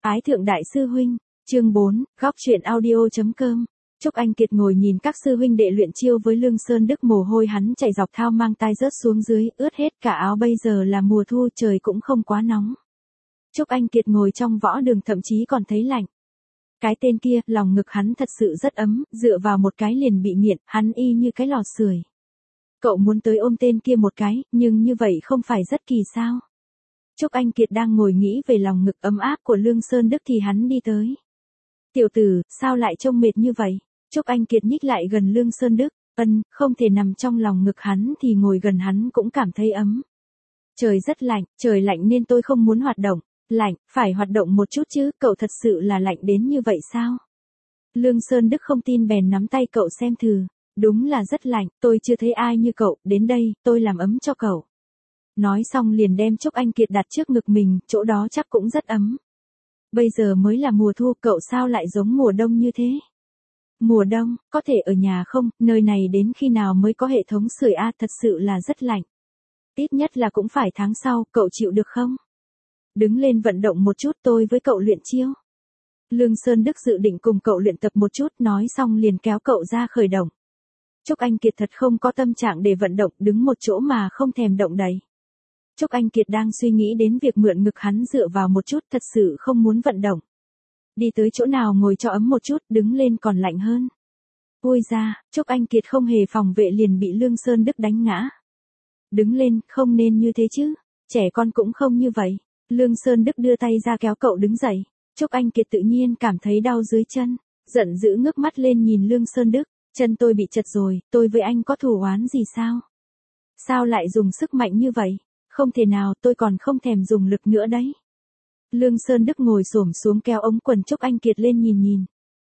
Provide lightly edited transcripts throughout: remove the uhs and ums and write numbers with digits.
Ái thượng đại sư huynh, chương 4, góc truyện audio.com. Trúc Anh Kiệt ngồi nhìn các sư huynh đệ luyện chiêu với Lương Sơn Đức, mồ hôi hắn chảy dọc thao mang tai rớt xuống dưới, ướt hết cả áo. Bây giờ là mùa thu, trời cũng không quá nóng. Trúc Anh Kiệt ngồi trong võ đường thậm chí còn thấy lạnh. Cái tên kia, lòng ngực hắn thật sự rất ấm, dựa vào một cái liền bị nghiện, hắn y như cái lò sưởi. Cậu muốn tới ôm tên kia một cái, nhưng như vậy không phải rất kỳ sao? Trúc Anh Kiệt đang ngồi nghĩ về lòng ngực ấm áp của Lương Sơn Đức thì hắn đi tới. Tiểu tử, sao lại trông mệt như vậy? Trúc Anh Kiệt nhích lại gần Lương Sơn Đức, không thể nằm trong lòng ngực hắn thì ngồi gần hắn cũng cảm thấy ấm. Trời rất lạnh, trời lạnh nên tôi không muốn hoạt động. Lạnh, phải hoạt động một chút chứ, cậu thật sự là lạnh đến như vậy sao? Lương Sơn Đức không tin bèn nắm tay cậu xem thử. Đúng là rất lạnh, tôi chưa thấy ai như cậu, đến đây, tôi làm ấm cho cậu. Nói xong liền đem Trúc Anh Kiệt đặt trước ngực mình, chỗ đó chắc cũng rất ấm. Bây giờ mới là mùa thu, cậu sao lại giống mùa đông như thế? Mùa đông, có thể ở nhà không, nơi này đến khi nào mới có hệ thống sưởi a, thật sự là rất lạnh. Ít nhất là cũng phải tháng sau, cậu chịu được không? Đứng lên vận động một chút, tôi với cậu luyện chiêu. Lương Sơn Đức dự định cùng cậu luyện tập một chút, nói xong liền kéo cậu ra khởi động. Trúc Anh Kiệt thật không có tâm trạng để vận động, đứng một chỗ mà không thèm động đậy. Trúc Anh Kiệt đang suy nghĩ đến việc mượn ngực hắn dựa vào một chút, thật sự không muốn vận động. Đi tới chỗ nào ngồi cho ấm một chút, đứng lên còn lạnh hơn. Ôi da, Trúc Anh Kiệt không hề phòng vệ liền bị Lương Sơn Đức đánh ngã. Đứng lên, không nên như thế chứ, trẻ con cũng không như vậy. Lương Sơn Đức đưa tay ra kéo cậu đứng dậy. Trúc Anh Kiệt tự nhiên cảm thấy đau dưới chân, giận dữ ngước mắt lên nhìn Lương Sơn Đức. Chân tôi bị chật rồi, tôi với anh có thù oán gì sao? Sao lại dùng sức mạnh như vậy? Không thể nào, tôi còn không thèm dùng lực nữa đấy. Lương Sơn Đức ngồi xổm xuống kéo ống quần Trúc Anh Kiệt lên nhìn.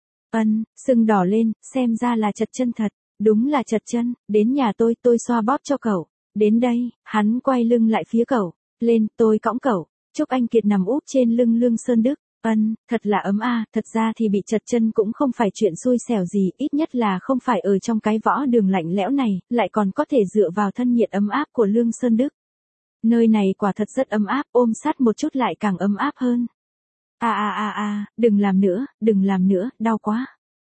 Sưng đỏ lên, xem ra là chật chân thật. Đúng là chật chân, đến nhà tôi xoa bóp cho cậu. Đến đây, hắn quay lưng lại phía cậu. Lên, tôi cõng cậu. Trúc Anh Kiệt nằm úp trên lưng Lương Sơn Đức. Thật là ấm a, thật ra thì bị chật chân cũng không phải chuyện xui xẻo gì, ít nhất là không phải ở trong cái võ đường lạnh lẽo này, lại còn có thể dựa vào thân nhiệt ấm áp của Lương Sơn Đức. Nơi này quả thật rất ấm áp, ôm sát một chút lại càng ấm áp hơn. Đừng làm nữa, đau quá.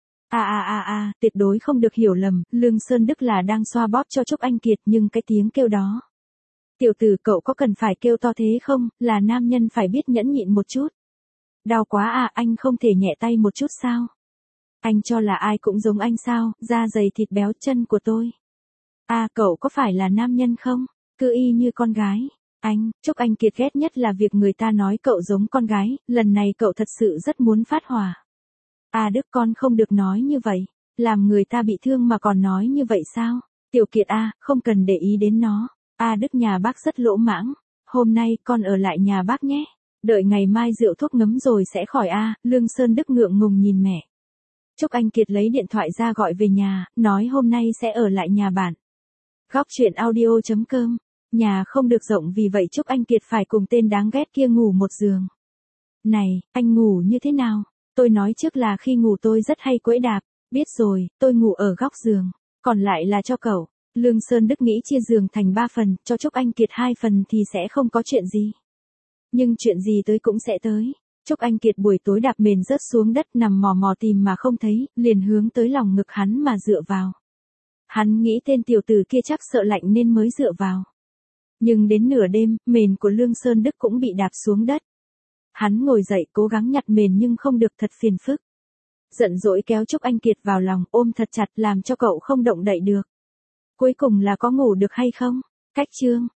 Tuyệt đối không được hiểu lầm, Lương Sơn Đức là đang xoa bóp cho Trúc Anh Kiệt nhưng cái tiếng kêu đó. Tiểu tử, cậu có cần phải kêu to thế không, là nam nhân phải biết nhẫn nhịn một chút. Đau quá à, anh không thể nhẹ tay một chút sao? Anh cho là ai cũng giống anh sao, da dày thịt béo chân của tôi. Cậu có phải là nam nhân không? Cứ y như con gái. Trúc Anh Kiệt ghét nhất là việc người ta nói cậu giống con gái, lần này cậu thật sự rất muốn phát hỏa. Đức con không được nói như vậy, làm người ta bị thương mà còn nói như vậy sao? Tiểu Kiệt không cần để ý đến nó. Đức nhà bác rất lỗ mãng, hôm nay con ở lại nhà bác nhé. Đợi ngày mai rượu thuốc ngấm rồi sẽ khỏi Lương Sơn Đức ngượng ngùng nhìn mẹ. Trúc Anh Kiệt lấy điện thoại ra gọi về nhà, nói hôm nay sẽ ở lại nhà bạn. Góc truyện audio.com. Nhà không được rộng vì vậy Trúc Anh Kiệt phải cùng tên đáng ghét kia ngủ một giường. Này, anh ngủ như thế nào? Tôi nói trước là khi ngủ tôi rất hay quẫy đạp. Biết rồi, tôi ngủ ở góc giường, còn lại là cho cậu. Lương Sơn Đức nghĩ chia giường thành 3 phần, cho Trúc Anh Kiệt 2 phần thì sẽ không có chuyện gì. Nhưng chuyện gì tới cũng sẽ tới. Trúc Anh Kiệt buổi tối đạp mền rớt xuống đất, nằm mò mò tìm mà không thấy, liền hướng tới lòng ngực hắn mà dựa vào. Hắn nghĩ tên tiểu tử kia chắc sợ lạnh nên mới dựa vào. Nhưng đến nửa đêm, mền của Lương Sơn Đức cũng bị đạp xuống đất. Hắn ngồi dậy cố gắng nhặt mền nhưng không được, thật phiền phức. Giận dỗi kéo Trúc Anh Kiệt vào lòng, ôm thật chặt làm cho cậu không động đậy được. Cuối cùng là có ngủ được hay không? Cách chương